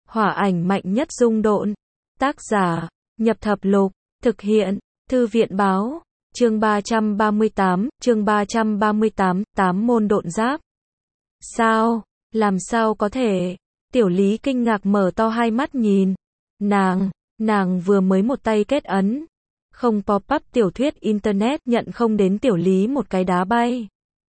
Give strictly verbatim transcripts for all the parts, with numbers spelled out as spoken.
Hỏa ảnh mạnh nhất dung độn. Tác giả, Nhập Thập Lục. Thực hiện, Thư viện báo. Chương ba trăm ba mươi tám, chương ba trăm ba mươi tám, tám môn độn giáp. Sao? Làm sao có thể? Tiểu Lý kinh ngạc mở to hai mắt nhìn. Nàng, nàng vừa mới một tay kết ấn. Không pop-up tiểu thuyết internet nhận không đến Tiểu Lý một cái đá bay.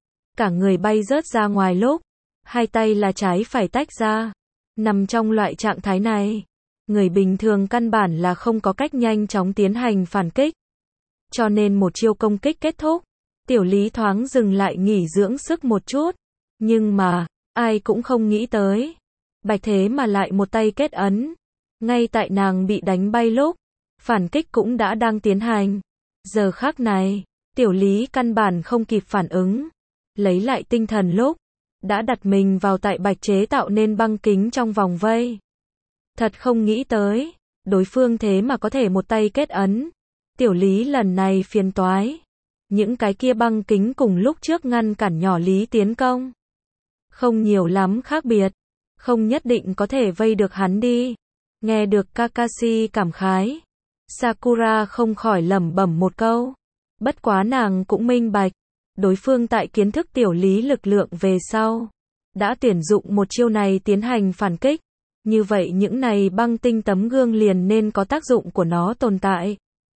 Cả người bay rớt ra ngoài lúc. Hai tay là trái phải tách ra. Nằm trong loại trạng thái này. Người bình thường căn bản là không có cách nhanh chóng tiến hành phản kích. Cho nên một chiêu công kích kết thúc. Tiểu Lý thoáng dừng lại nghỉ dưỡng sức một chút. Nhưng mà, ai cũng không nghĩ tới. Bạch thế mà lại một tay kết ấn. Ngay tại nàng bị đánh bay lúc. Phản kích cũng đã đang tiến hành. Giờ khắc này, Tiểu Lý căn bản không kịp phản ứng. Lấy lại tinh thần lúc. Đã đặt mình vào tại Bạch chế tạo nên băng kính trong vòng vây. Thật không nghĩ tới. Đối phương thế mà có thể một tay kết ấn. Tiểu Lý lần này phiền toái. Những cái kia băng kính cùng lúc trước ngăn cản nhỏ Lý tiến công. Không nhiều lắm khác biệt. Không nhất định có thể vây được hắn đi. Nghe được Kakashi cảm khái. Sakura không khỏi lẩm bẩm một câu. Bất quá nàng cũng minh bạch. Đối phương tại kiến thức Tiểu Lý lực lượng về sau. Đã tuyển dụng một chiêu này tiến hành phản kích. Như vậy những này băng tinh tấm gương liền nên có tác dụng của nó tồn tại.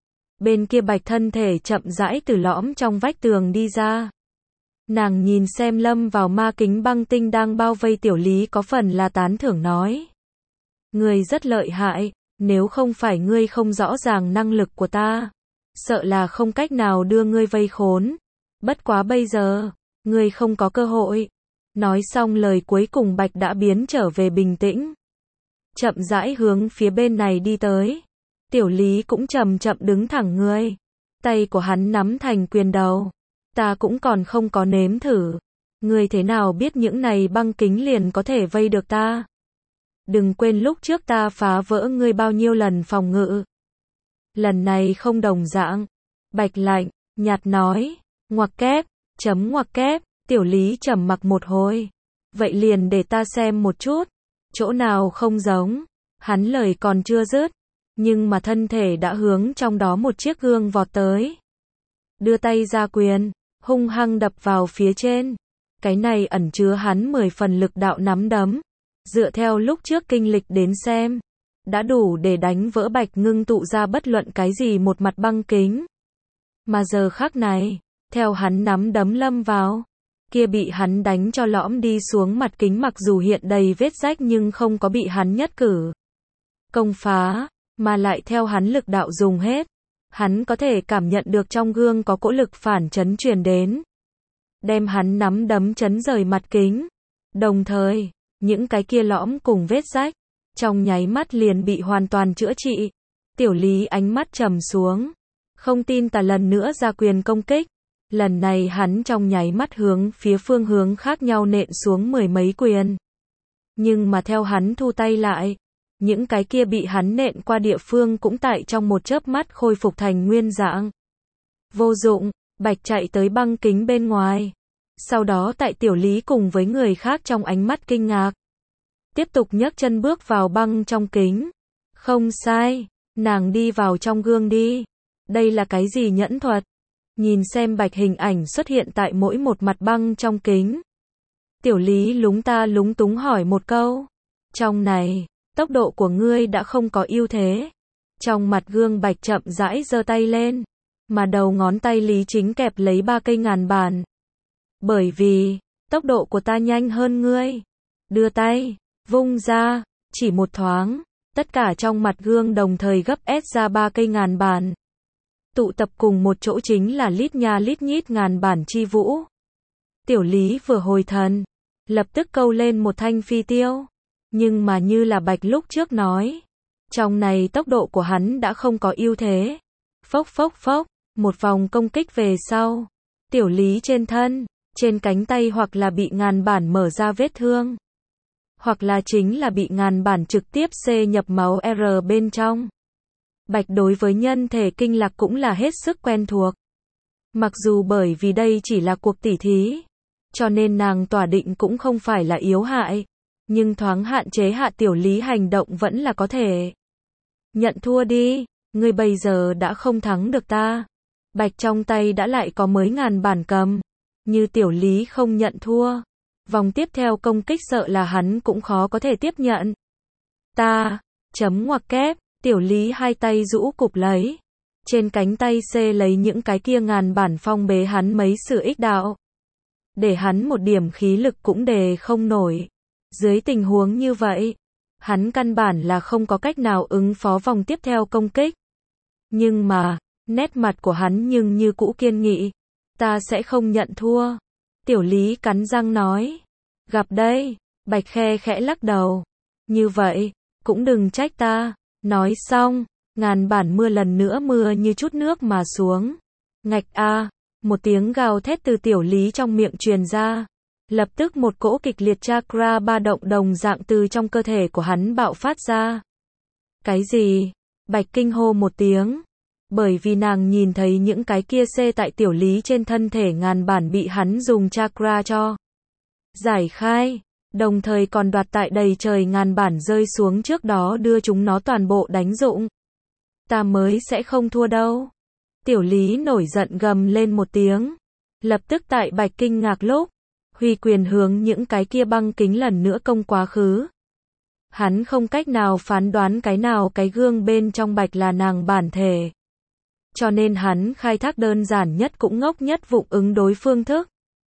Bên kia Bạch thân thể chậm rãi từ lõm trong vách tường đi ra. Nàng nhìn xem lâm vào ma kính băng tinh đang bao vây Tiểu Lý có phần là tán thưởng nói. Ngươi rất lợi hại, nếu không phải ngươi không rõ ràng năng lực của ta. Sợ là không cách nào đưa ngươi vây khốn. Bất quá bây giờ, ngươi không có cơ hội. Nói xong lời cuối cùng Bạch đã biến trở về bình tĩnh. Chậm rãi hướng phía bên này đi tới. Tiểu Lý cũng chậm chậm đứng thẳng người. Tay của hắn nắm thành quyền đầu. Ta cũng còn không có nếm thử. Ngươi thế nào biết những này băng kính liền có thể vây được ta? Đừng quên lúc trước ta phá vỡ ngươi bao nhiêu lần phòng ngự. Lần này không đồng dạng. Bạch lạnh, nhạt nói. Ngoặc kép, chấm ngoặc kép. Tiểu Lý trầm mặc một hồi. Vậy liền để ta xem một chút. Chỗ nào không giống. Hắn lời còn chưa dứt. Nhưng mà thân thể đã hướng trong đó một chiếc gương vọt tới. Đưa tay ra quyền, hung hăng đập vào phía trên. Cái này ẩn chứa hắn mười phần lực đạo nắm đấm. Dựa theo lúc trước kinh lịch đến xem. Đã đủ để đánh vỡ Bạch ngưng tụ ra bất luận cái gì một mặt băng kính. Mà giờ khắc này, theo hắn nắm đấm lâm vào. Kia bị hắn đánh cho lõm đi xuống mặt kính mặc dù hiện đầy vết rách nhưng không có bị hắn nhất cử công phá, mà lại theo hắn lực đạo dùng hết. Hắn có thể cảm nhận được trong gương có cỗ lực phản chấn truyền đến. Đem hắn nắm đấm chấn rời mặt kính. Đồng thời, những cái kia lõm cùng vết rách, trong nháy mắt liền bị hoàn toàn chữa trị. Tiểu Lý ánh mắt trầm xuống. Không tin tà lần nữa ra quyền công kích. Lần này hắn trong nháy mắt hướng phía phương hướng khác nhau nện xuống mười mấy quyền. Nhưng mà theo hắn thu tay lại, những cái kia bị hắn nện qua địa phương cũng tại trong một chớp mắt khôi phục thành nguyên dạng. Vô dụng, Bạch chạy tới băng kính bên ngoài. Sau đó tại Tiểu Lý cùng với người khác trong ánh mắt kinh ngạc. Tiếp tục nhấc chân bước vào băng trong kính. Không sai, nàng đi vào trong gương đi. Đây là cái gì nhẫn thuật? Nhìn xem Bạch hình ảnh xuất hiện tại mỗi một mặt băng trong kính. Tiểu Lý lúng ta lúng túng hỏi một câu. Trong này, tốc độ của ngươi đã không có ưu thế. Trong mặt gương Bạch chậm rãi giơ tay lên. Mà đầu ngón tay Lý chính kẹp lấy ba cây ngàn bản. Bởi vì, tốc độ của ta nhanh hơn ngươi. Đưa tay, vung ra, chỉ một thoáng. Tất cả trong mặt gương đồng thời gấp ép ra ba cây ngàn bản. Tụ tập cùng một chỗ chính là lít nha lít nhít ngàn bản chi vũ. Tiểu Lý vừa hồi thần, lập tức câu lên một thanh phi tiêu. Nhưng mà như là Bạch lúc trước nói, trong này tốc độ của hắn đã không có ưu thế. Phốc phốc phốc, một vòng công kích về sau. Tiểu Lý trên thân, trên cánh tay hoặc là bị ngàn bản mở ra vết thương. Hoặc là chính là bị ngàn bản trực tiếp xê nhập máu R bên trong. Bạch đối với nhân thể kinh lạc cũng là hết sức quen thuộc. Mặc dù bởi vì đây chỉ là cuộc tỉ thí, cho nên nàng tỏa định cũng không phải là yếu hại. nhưng thoáng hạn chế hạ Tiểu Lý hành động vẫn là có thể. Nhận thua đi, ngươi bây giờ đã không thắng được ta. Bạch trong tay đã lại có mới ngàn bản cầm. Như Tiểu Lý không nhận thua, vòng tiếp theo công kích sợ là hắn cũng khó có thể tiếp nhận. Ta, chấm ngoặc kép, Tiểu Lý hai tay rũ cụp lấy. Trên cánh tay xê lấy những cái kia ngàn bản phong bế hắn mấy sự ích đạo. Để hắn một điểm khí lực cũng đề không nổi. Dưới tình huống như vậy, hắn căn bản là không có cách nào ứng phó vòng tiếp theo công kích. Nhưng mà, nét mặt của hắn nhưng như cũ kiên nghị. Ta sẽ không nhận thua. Tiểu Lý cắn răng nói. Gặp đây, Bạch khe khẽ lắc đầu. Như vậy, cũng đừng trách ta. Nói xong, ngàn bản mưa lần nữa mưa như chút nước mà xuống. Ngạch a, một tiếng gào thét từ Tiểu Lý trong miệng truyền ra. Lập tức một cỗ kịch liệt chakra ba động đồng dạng từ trong cơ thể của hắn bạo phát ra. Cái gì? Bạch kinh hô một tiếng. Bởi vì nàng nhìn thấy những cái kia xê tại Tiểu Lý trên thân thể ngàn bản bị hắn dùng chakra cho giải khai, đồng thời còn đoạt tại đầy trời ngàn bản rơi xuống trước đó đưa chúng nó toàn bộ đánh dụng. Ta mới sẽ không thua đâu. Tiểu Lý nổi giận gầm lên một tiếng. Lập tức tại Bạch kinh ngạc lúc, huy quyền hướng những cái kia băng kính lần nữa công quá khứ. Hắn không cách nào phán đoán cái nào cái gương bên trong Bạch là nàng bản thể. Cho nên hắn khai thác đơn giản nhất cũng ngốc nhất vụng ứng đối phương thức.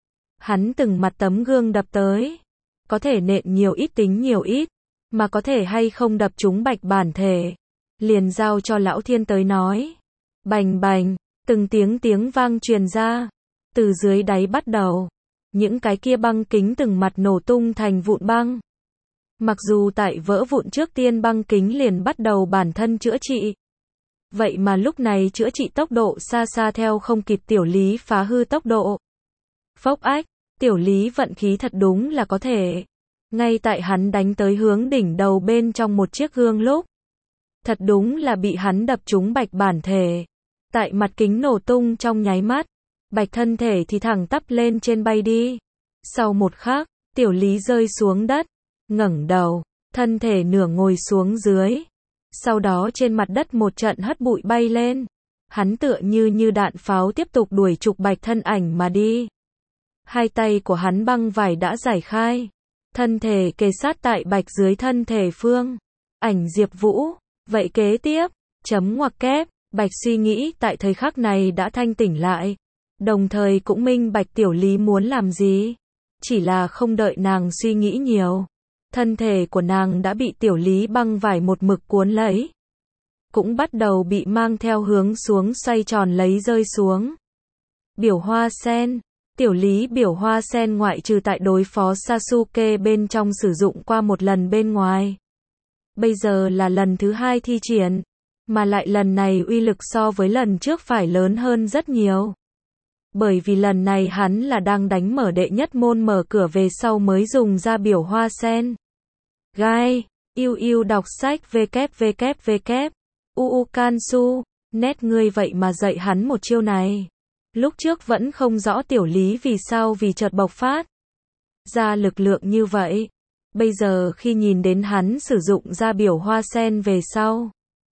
Hắn từng mặt tấm gương đập tới. Có thể nện nhiều ít tính nhiều ít. Mà có thể hay không đập chúng Bạch bản thể. Liền giao cho lão thiên tới nói. Bành bành, từng tiếng tiếng vang truyền ra. Từ dưới đáy bắt đầu. Những cái kia băng kính từng mặt nổ tung thành vụn băng. Mặc dù tại vỡ vụn trước tiên băng kính liền bắt đầu bản thân chữa trị. Vậy mà lúc này chữa trị tốc độ xa xa theo không kịp Tiểu Lý phá hư tốc độ. Phốc ách, Tiểu Lý vận khí thật đúng là có thể. Ngay tại hắn đánh tới hướng đỉnh đầu bên trong một chiếc gương lúc. Thật đúng là bị hắn đập trúng Bạch bản thể. Tại mặt kính nổ tung trong nháy mắt. Bạch thân thể thì thẳng tắp lên trên bay đi. Sau một khắc, Tiểu Lý rơi xuống đất. Ngẩng đầu, thân thể nửa ngồi xuống dưới. Sau đó trên mặt đất một trận hất bụi bay lên. Hắn tựa như như đạn pháo tiếp tục đuổi trục Bạch thân ảnh mà đi. Hai tay của hắn băng vải đã giải khai. Thân thể kề sát tại Bạch dưới thân thể Phương. Ảnh Diệp Vũ. Vậy kế tiếp, chấm ngoặc kép, Bạch suy nghĩ tại thời khắc này đã thanh tỉnh lại. Đồng thời cũng minh bạch Tiểu Lý muốn làm gì. Chỉ là không đợi nàng suy nghĩ nhiều. Thân thể của nàng đã bị Tiểu Lý băng vải một mực cuốn lấy. Cũng bắt đầu bị mang theo hướng xuống xoay tròn lấy rơi xuống. Biểu hoa sen. Tiểu Lý biểu hoa sen ngoại trừ tại đối phó Sasuke bên trong sử dụng qua một lần bên ngoài. Bây giờ là lần thứ hai thi triển. Mà lại lần này uy lực so với lần trước phải lớn hơn rất nhiều. Bởi vì lần này hắn là đang đánh mở đệ nhất môn mở cửa về sau mới dùng ra biểu hoa sen. Gai, yêu yêu đọc sách www. Uu Kansu, nét ngươi vậy mà dạy hắn một chiêu này. Lúc trước vẫn không rõ Tiểu Lý vì sao vì chợt bộc phát ra lực lượng như vậy. Bây giờ khi nhìn đến hắn sử dụng ra biểu hoa sen về sau.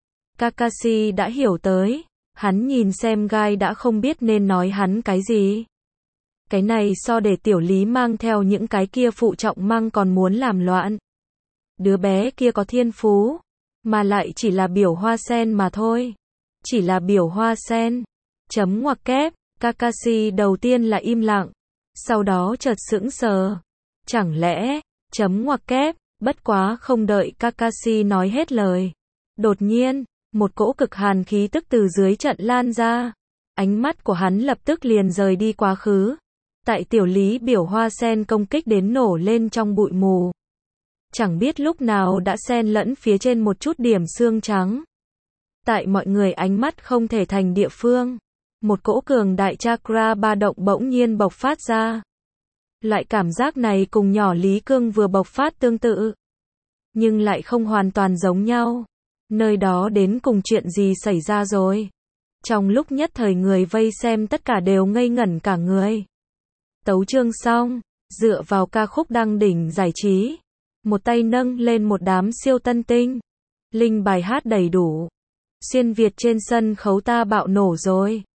Kakashi đã hiểu tới. Hắn nhìn xem Gai đã không biết nên nói hắn cái gì. Cái này so để Tiểu Lý mang theo những cái kia phụ trọng mang còn muốn làm loạn. Đứa bé kia có thiên phú. Mà lại chỉ là biểu hoa sen mà thôi. Chỉ là biểu hoa sen. Chấm ngoặc kép. Kakashi đầu tiên là im lặng. Sau đó chợt sững sờ. Chẳng lẽ, chấm ngoặc kép, bất quá không đợi Kakashi nói hết lời. Đột nhiên, một cỗ cực hàn khí tức từ dưới trận lan ra. Ánh mắt của hắn lập tức liền rời đi quá khứ. Tại Tiểu Lý biểu hoa sen công kích đến nổ lên trong bụi mù. Chẳng biết lúc nào đã xen lẫn phía trên một chút điểm xương trắng. Tại mọi người ánh mắt không thể thành địa phương. Một cỗ cường đại chakra ba động bỗng nhiên bộc phát ra. Loại cảm giác này cùng nhỏ Lý Cương vừa bộc phát tương tự. Nhưng lại không hoàn toàn giống nhau. Nơi đó đến cùng chuyện gì xảy ra rồi. Trong lúc nhất thời người vây xem tất cả đều ngây ngẩn cả người. Tấu chương xong, dựa vào ca khúc đăng đỉnh giải trí. một tay nâng lên một đám siêu tân tinh. Linh bài hát đầy đủ. Xuyên Việt trên sân khấu ta bạo nổ rồi.